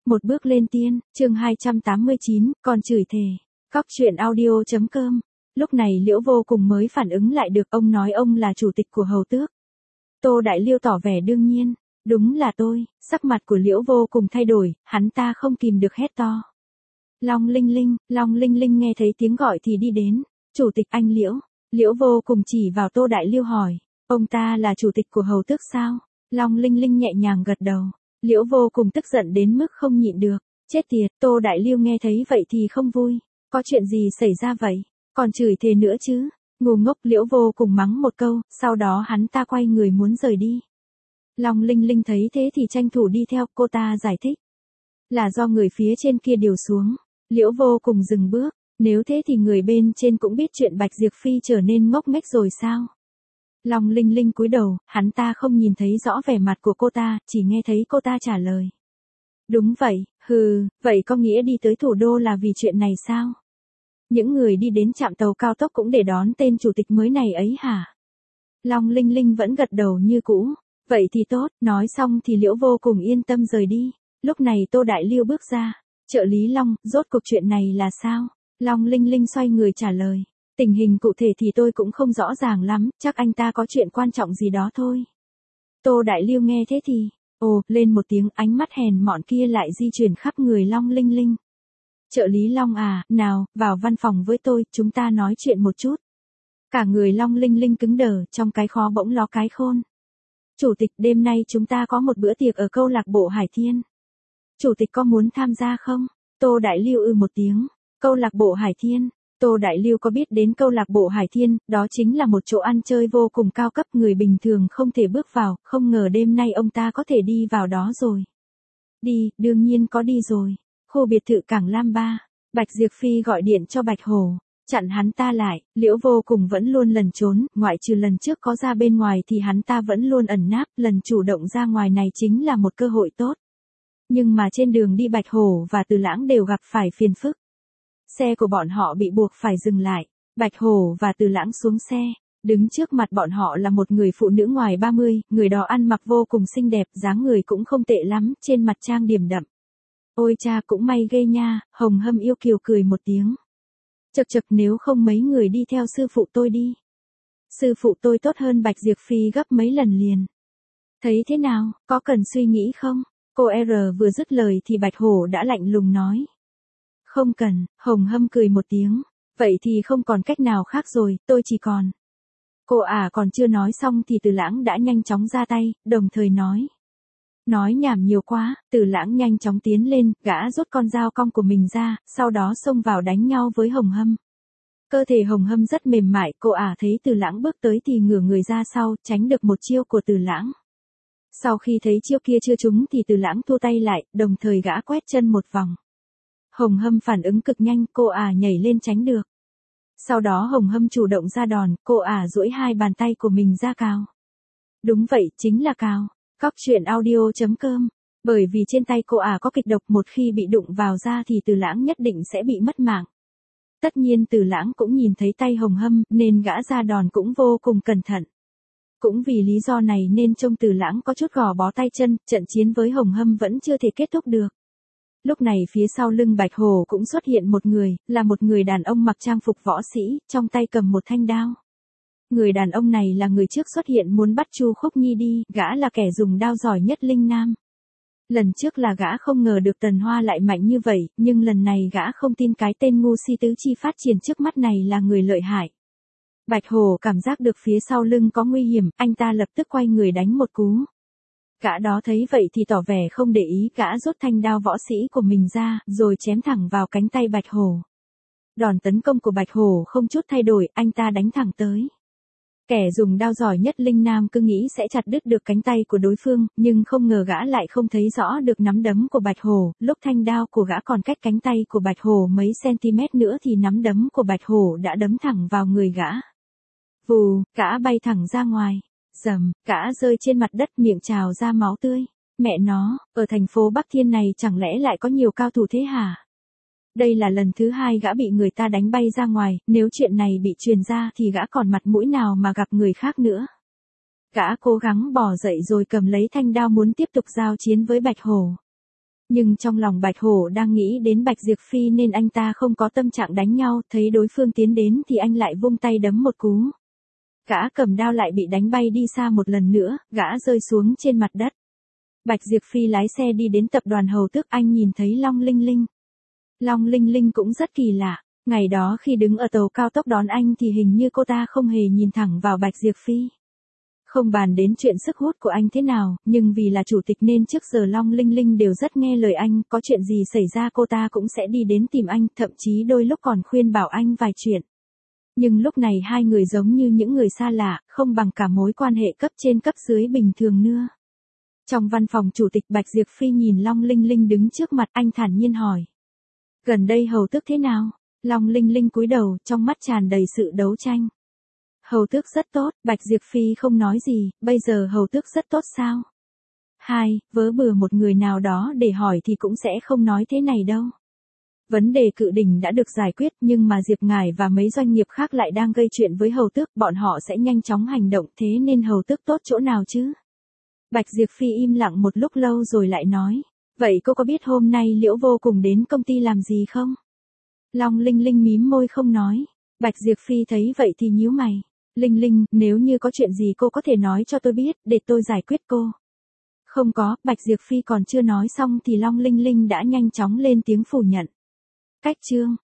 Một bước lên tiên, chương 289, còn chửi thề. Cóc truyện audio.com. Lúc này Liễu Vô Cùng mới phản ứng lại được, ông nói ông là chủ tịch của Hầu Tước. Tô Đại Liêu tỏ vẻ đương nhiên, đúng là tôi. Sắc mặt của Liễu Vô Cùng thay đổi, hắn ta không kìm được hét to. Long Linh Linh nghe thấy tiếng gọi thì đi đến. Chủ tịch anh Liễu. Liễu Vô Cùng chỉ vào Tô Đại Liêu hỏi, ông ta là chủ tịch của Hầu Tước sao? Long Linh Linh nhẹ nhàng gật đầu. Liễu Vô Cùng tức giận đến mức không nhịn được. Chết tiệt, Tô Đại Liêu nghe thấy vậy thì không vui. Có chuyện gì xảy ra vậy? Còn chửi thề nữa chứ? Ngu ngốc. Liễu Vô Cùng mắng một câu, sau đó hắn ta quay người muốn rời đi. Long Linh Linh thấy thế thì tranh thủ đi theo, cô ta giải thích. Là do người phía trên kia điều xuống. Liễu Vô Cùng dừng bước, nếu thế thì người bên trên cũng biết chuyện Bạch Diệp Phi trở nên ngốc nghếch rồi sao? Long Linh Linh cúi đầu, hắn ta không nhìn thấy rõ vẻ mặt của cô ta, chỉ nghe thấy cô ta trả lời. Đúng vậy, vậy có nghĩa đi tới thủ đô là vì chuyện này sao? Những người đi đến trạm tàu cao tốc cũng để đón tên chủ tịch mới này ấy hả? Long Linh Linh vẫn gật đầu như cũ. Vậy thì tốt, nói xong thì Liễu Vô Cùng yên tâm rời đi. Lúc này Tô Đại Liêu bước ra. Trợ lý Long, rốt cuộc chuyện này là sao? Long Linh Linh xoay người trả lời. Tình hình cụ thể thì tôi cũng không rõ ràng lắm, chắc anh ta có chuyện quan trọng gì đó thôi. Tô Đại Liêu nghe thế thì, lên một tiếng, ánh mắt hèn mọn kia lại di chuyển khắp người Long Linh Linh. Trợ lý Long à, nào, vào văn phòng với tôi, chúng ta nói chuyện một chút. Cả người Long Linh Linh cứng đờ, trong cái khó bỗng ló cái khôn. Chủ tịch, đêm nay chúng ta có một bữa tiệc ở câu lạc bộ Hải Thiên. Chủ tịch có muốn tham gia không? Tô Đại Liêu một tiếng. Câu lạc bộ Hải Thiên. Tô Đại Liêu có biết đến câu lạc bộ Hải Thiên, đó chính là một chỗ ăn chơi vô cùng cao cấp, người bình thường không thể bước vào, không ngờ đêm nay ông ta có thể đi vào đó rồi. Đi, đương nhiên có đi rồi. Khu biệt thự Cảng Lam 3, Bạch Diệp Phi gọi điện cho Bạch Hổ, chặn hắn ta lại. Liễu Vô Cùng vẫn luôn lẩn trốn, ngoại trừ lần trước có ra bên ngoài thì hắn ta vẫn luôn ẩn náp, lần chủ động ra ngoài này chính là một cơ hội tốt. Nhưng mà trên đường đi Bạch Hổ và Từ Lãng đều gặp phải phiền phức. Xe của bọn họ bị buộc phải dừng lại, Bạch Hổ và Từ Lãng xuống xe, đứng trước mặt bọn họ là một người phụ nữ ngoài 30, người đó ăn mặc vô cùng xinh đẹp, dáng người cũng không tệ lắm, trên mặt trang điểm đậm. Ôi cha, cũng may ghê nha. Hồng Hâm yêu kiều cười một tiếng. Chậc nếu không mấy người đi theo sư phụ tôi đi. Sư phụ tôi tốt hơn Bạch Diệp Phi gấp mấy lần liền. Thấy thế nào, có cần suy nghĩ không? Cô R vừa dứt lời thì Bạch Hổ đã lạnh lùng nói. Không cần. Hồng Hâm cười một tiếng. Vậy thì không còn cách nào khác rồi, tôi chỉ còn. Cô còn chưa nói xong thì Từ Lãng đã nhanh chóng ra tay, đồng thời nói. Nói nhảm nhiều quá. Từ Lãng nhanh chóng tiến lên, gã rút con dao cong của mình ra, sau đó xông vào đánh nhau với Hồng Hâm. Cơ thể Hồng Hâm rất mềm mại, cô thấy Từ Lãng bước tới thì ngửa người ra sau, tránh được một chiêu của Từ Lãng. Sau khi thấy chiêu kia chưa trúng thì Từ Lãng thua tay lại, đồng thời gã quét chân một vòng. Hồng Hâm phản ứng cực nhanh, cô nhảy lên tránh được. Sau đó Hồng Hâm chủ động ra đòn, cô duỗi hai bàn tay của mình ra cào. Đúng vậy, chính là cào. Cóc truyện audio.com. Bởi vì trên tay cô có kịch độc, một khi bị đụng vào da thì Từ Lãng nhất định sẽ bị mất mạng. Tất nhiên Từ Lãng cũng nhìn thấy tay Hồng Hâm, nên gã ra đòn cũng vô cùng cẩn thận. Cũng vì lý do này nên trông Từ Lãng có chút gò bó tay chân, trận chiến với Hồng Hâm vẫn chưa thể kết thúc được. Lúc này phía sau lưng Bạch Hổ cũng xuất hiện một người, là một người đàn ông mặc trang phục võ sĩ, trong tay cầm một thanh đao. Người đàn ông này là người trước xuất hiện muốn bắt Chu Khúc Nhi đi, gã là kẻ dùng đao giỏi nhất Linh Nam. Lần trước là gã không ngờ được Tần Hoa lại mạnh như vậy, nhưng lần này gã không tin cái tên ngu si tứ chi phát triển trước mắt này là người lợi hại. Bạch Hổ cảm giác được phía sau lưng có nguy hiểm, anh ta lập tức quay người đánh một cú. Gã đó thấy vậy thì tỏ vẻ không để ý, gã rút thanh đao võ sĩ của mình ra, rồi chém thẳng vào cánh tay Bạch Hổ. Đòn tấn công của Bạch Hổ không chút thay đổi, anh ta đánh thẳng tới. Kẻ dùng đao giỏi nhất Linh Nam cứ nghĩ sẽ chặt đứt được cánh tay của đối phương, nhưng không ngờ gã lại không thấy rõ được nắm đấm của Bạch Hổ, lúc thanh đao của gã còn cách cánh tay của Bạch Hổ mấy cm nữa thì nắm đấm của Bạch Hổ đã đấm thẳng vào người gã. Vù, gã bay thẳng ra ngoài. Dầm, gã rơi trên mặt đất, miệng trào ra máu tươi. Mẹ nó, ở thành phố Bắc Thiên này chẳng lẽ lại có nhiều cao thủ thế hả? Đây là lần thứ hai gã bị người ta đánh bay ra ngoài, nếu chuyện này bị truyền ra thì gã còn mặt mũi nào mà gặp người khác nữa. Gã cố gắng bò dậy rồi cầm lấy thanh đao muốn tiếp tục giao chiến với Bạch Hổ. Nhưng trong lòng Bạch Hổ đang nghĩ đến Bạch Diệp Phi nên anh ta không có tâm trạng đánh nhau, thấy đối phương tiến đến thì anh lại vung tay đấm một cú. Gã cầm đao lại bị đánh bay đi xa một lần nữa, gã rơi xuống trên mặt đất. Bạch Diệp Phi lái xe đi đến tập đoàn Hầu Tước, anh nhìn thấy Long Linh Linh. Long Linh Linh cũng rất kỳ lạ, ngày đó khi đứng ở tàu cao tốc đón anh thì hình như cô ta không hề nhìn thẳng vào Bạch Diệp Phi. Không bàn đến chuyện sức hút của anh thế nào, nhưng vì là chủ tịch nên trước giờ Long Linh Linh đều rất nghe lời anh, có chuyện gì xảy ra cô ta cũng sẽ đi đến tìm anh, thậm chí đôi lúc còn khuyên bảo anh vài chuyện. Nhưng lúc này hai người giống như những người xa lạ, không bằng cả mối quan hệ cấp trên cấp dưới bình thường nữa. Trong văn phòng chủ tịch, Bạch Diệp Phi nhìn Long Linh Linh đứng trước mặt, anh thản nhiên hỏi. Gần đây Hầu Tước thế nào? Long Linh Linh cúi đầu, trong mắt tràn đầy sự đấu tranh. Hầu Tước rất tốt, Bạch Diệp Phi không nói gì, bây giờ Hầu Tước rất tốt sao? Vớ bừa một người nào đó để hỏi thì cũng sẽ không nói thế này đâu. Vấn đề cự đỉnh đã được giải quyết, nhưng mà Diệp Ngải và mấy doanh nghiệp khác lại đang gây chuyện với Hầu Tước, bọn họ sẽ nhanh chóng hành động, thế nên Hầu Tước tốt chỗ nào chứ? Bạch Diệp Phi im lặng một lúc lâu rồi lại nói, vậy cô có biết hôm nay Liễu Vô cùng đến công ty làm gì không? Long Linh Linh mím môi không nói. Bạch Diệp Phi thấy vậy thì nhíu mày. Linh Linh, nếu như có chuyện gì cô có thể nói cho tôi biết, để tôi giải quyết cô. Không có, Bạch Diệp Phi còn chưa nói xong thì Long Linh Linh đã nhanh chóng lên tiếng phủ nhận. Cách chương